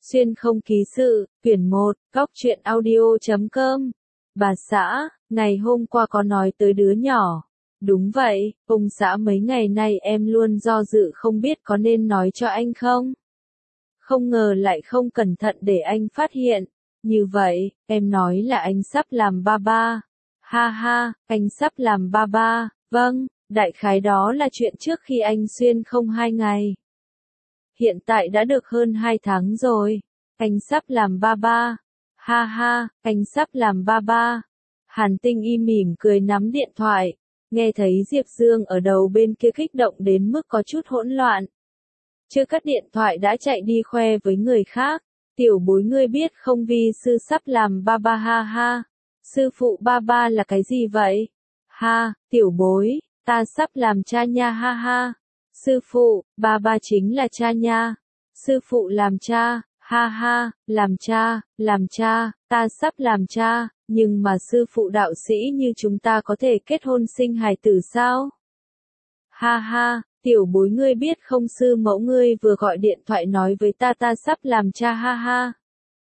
Xuyên không ký sự, quyển 1, Góc truyện audio.com. Bà xã, ngày hôm qua có nói tới đứa nhỏ. Đúng vậy, ông xã mấy ngày nay em luôn do dự không biết có nên nói cho anh không. Không ngờ lại không cẩn thận để anh phát hiện. Như vậy, em nói là anh sắp làm ba ba. Ha ha, anh sắp làm ba ba, vâng, đại khái đó là chuyện trước khi anh xuyên không 2 ngày. Hiện tại đã được hơn 2 tháng rồi. Anh sắp làm ba ba. Ha ha, anh sắp làm ba ba. Hàn Tinh Y mỉm cười nắm điện thoại. Nghe thấy Diệp Dương ở đầu bên kia kích động đến mức có chút hỗn loạn. Chưa cất điện thoại đã chạy đi khoe với người khác. Tiểu bối ngươi biết không, vi sư sắp làm ba ba ha ha. Sư phụ ba ba là cái gì vậy? Ha, tiểu bối, ta sắp làm cha nha ha ha. Sư phụ, ba ba chính là cha nha. Sư phụ làm cha, ha ha, làm cha, ta sắp làm cha, nhưng mà sư phụ đạo sĩ như chúng ta có thể kết hôn sinh hài tử sao? Ha ha, tiểu bối ngươi biết không, sư mẫu ngươi vừa gọi điện thoại nói với ta sắp làm cha ha ha.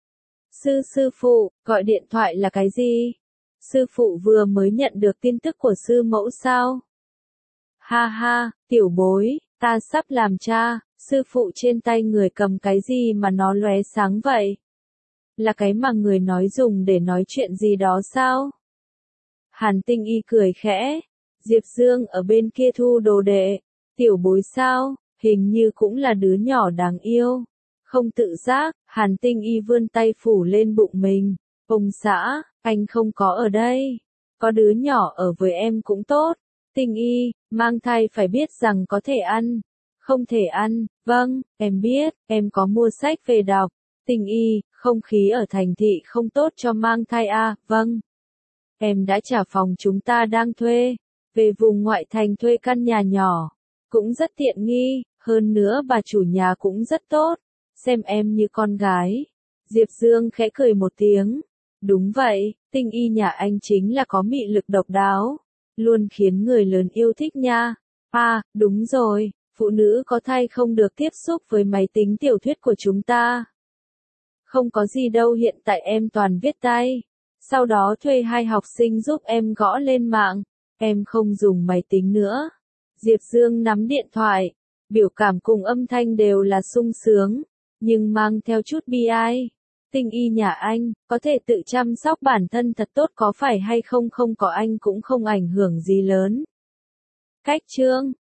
Sư phụ, gọi điện thoại là cái gì? Sư phụ vừa mới nhận được tin tức của sư mẫu sao? Ha ha, tiểu bối, ta sắp làm cha, sư phụ trên tay người cầm cái gì mà nó lóe sáng vậy? Là cái mà người nói dùng để nói chuyện gì đó sao? Hàn Tinh Y cười khẽ. Diệp Dương ở bên kia thu đồ đệ. Tiểu bối sao, hình như cũng là đứa nhỏ đáng yêu. Không tự giác, Hàn Tinh Y vươn tay phủ lên bụng mình. Ông xã, anh không có ở đây. Có đứa nhỏ ở với em cũng tốt. Tinh Y, mang thai phải biết rằng có thể ăn. Không thể ăn, vâng, em biết, em có mua sách về đọc. Tinh Y, không khí ở thành thị không tốt cho mang thai à, vâng. Em đã trả phòng chúng ta đang thuê. Về vùng ngoại thành thuê căn nhà nhỏ. Cũng rất tiện nghi, hơn nữa bà chủ nhà cũng rất tốt. Xem em như con gái. Diệp Dương khẽ cười một tiếng. Đúng vậy, Tinh Y nhà anh chính là có mị lực độc đáo. Luôn khiến người lớn yêu thích nha. À, đúng rồi, phụ nữ có thai không được tiếp xúc với máy tính tiểu thuyết của chúng ta. Không có gì đâu, hiện tại em toàn viết tay. Sau đó thuê 2 học sinh giúp em gõ lên mạng. Em không dùng máy tính nữa. Diệp Dương nắm điện thoại. Biểu cảm cùng âm thanh đều là sung sướng, nhưng mang theo chút bi ai. Tinh Y nhà anh, có thể tự chăm sóc bản thân thật tốt có phải hay không, không có anh cũng không ảnh hưởng gì lớn. Cách chương